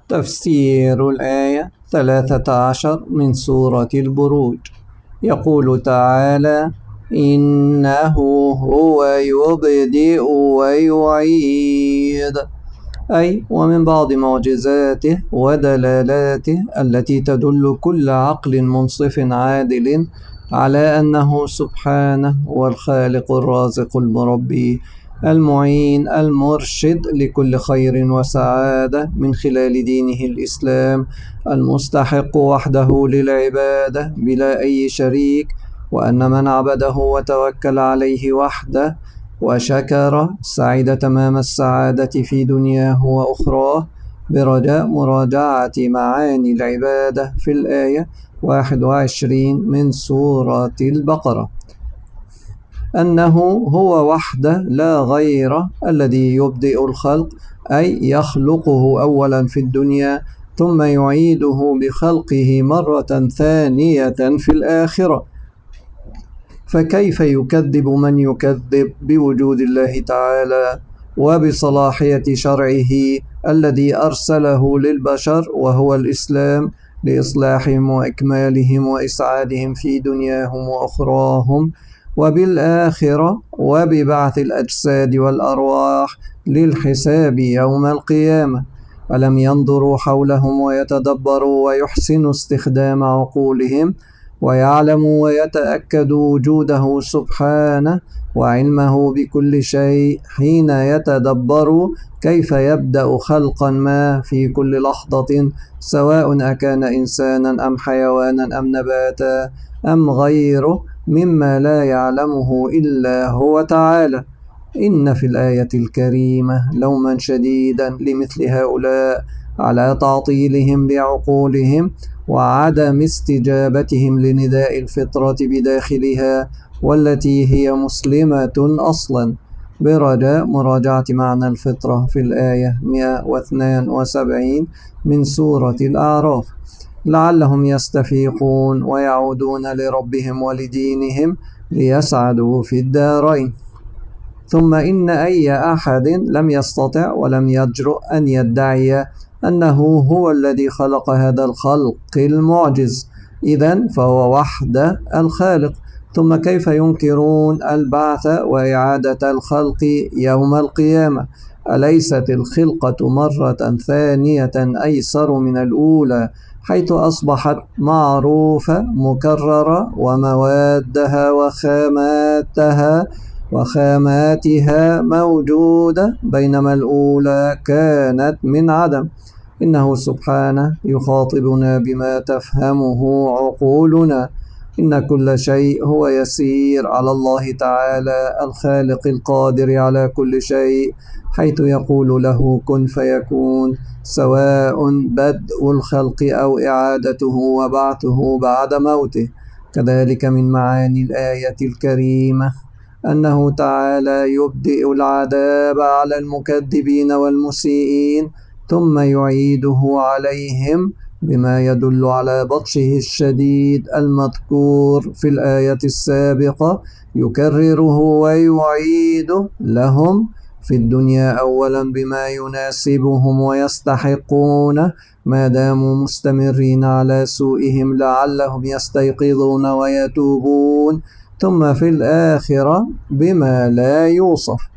تفسير الآية 13 من سورة البروج. يقول تعالى: إنه هو يبدئ ويعيد، أي ومن بعض معجزاته ودلالاته التي تدل كل عقل منصف عادل على أنه سبحانه هو الخالق الرازق المربي المعين المرشد لكل خير وسعادة من خلال دينه الإسلام المستحق وحده للعبادة بلا أي شريك، وأن من عبده وتوكل عليه وحده وشكر سعد تمام السعادة في دنياه وأخراه، برجاء مراجعة معاني العبادة في الآية 21 من سورة البقرة. أنه هو وحده لا غيره الذي يبدئ الخلق، أي يخلقه أولا في الدنيا ثم يعيده بخلقه مرة ثانية في الآخرة. فكيف يكذب من يكذب بوجود الله تعالى وبصلاحية شرعه الذي أرسله للبشر وهو الإسلام لإصلاحهم وإكمالهم وإسعادهم في دنياهم وأخراهم وبالآخرة، وببعث الأجساد والأرواح للحساب يوم القيامة؟ ألم ينظروا حولهم ويتدبروا ويحسنوا استخدام عقولهم ويعلموا ويتأكدوا وجوده سبحانه وعلمه بكل شيء حين يتدبروا كيف يبدأ خلقا ما في كل لحظة، سواء أكان إنسانا أم حيوانا أم نباتا أم غيره مما لا يعلمه إلا هو تعالى. إن في الآية الكريمة لوما شديدا لمثل هؤلاء على تعطيلهم لعقولهم وعدم استجابتهم لنداء الفطرة بداخلها والتي هي مسلمة أصلا، برجاء مراجعة معنى الفطرة في الآية 172 من سورة الأعراف، لعلهم يستفيقون ويعودون لربهم ولدينهم ليسعدوا في الدارين. ثم إن أي أحد لم يستطع ولم يجرؤ أن يدعي أنه هو الذي خلق هذا الخلق المعجز، إذن فهو وحده الخالق. ثم كيف ينكرون البعث وإعادة الخلق يوم القيامة؟ أليست الخلقة مرة ثانية أيسر من الأولى، حيث أصبحت معروفة مكررة وموادها وخاماتها موجودة، بينما الأولى كانت من عدم؟ إنه سبحانه يخاطبنا بما تفهمه عقولنا. إن كل شيء هو يسير على الله تعالى الخالق القادر على كل شيء، حيث يقول له كن فيكون، سواء بدء الخلق أو إعادته وبعثه بعد موته. كذلك من معاني الآية الكريمة أنه تعالى يبدئ العذاب على المكذبين والمسيئين ثم يعيده عليهم بما يدل على بطشه الشديد المذكور في الآية السابقة، يكرره ويعيده لهم في الدنيا أولا بما يناسبهم ويستحقونه ما داموا مستمرين على سوءهم لعلهم يستيقظون ويتوبون، ثم في الآخرة بما لا يوصف.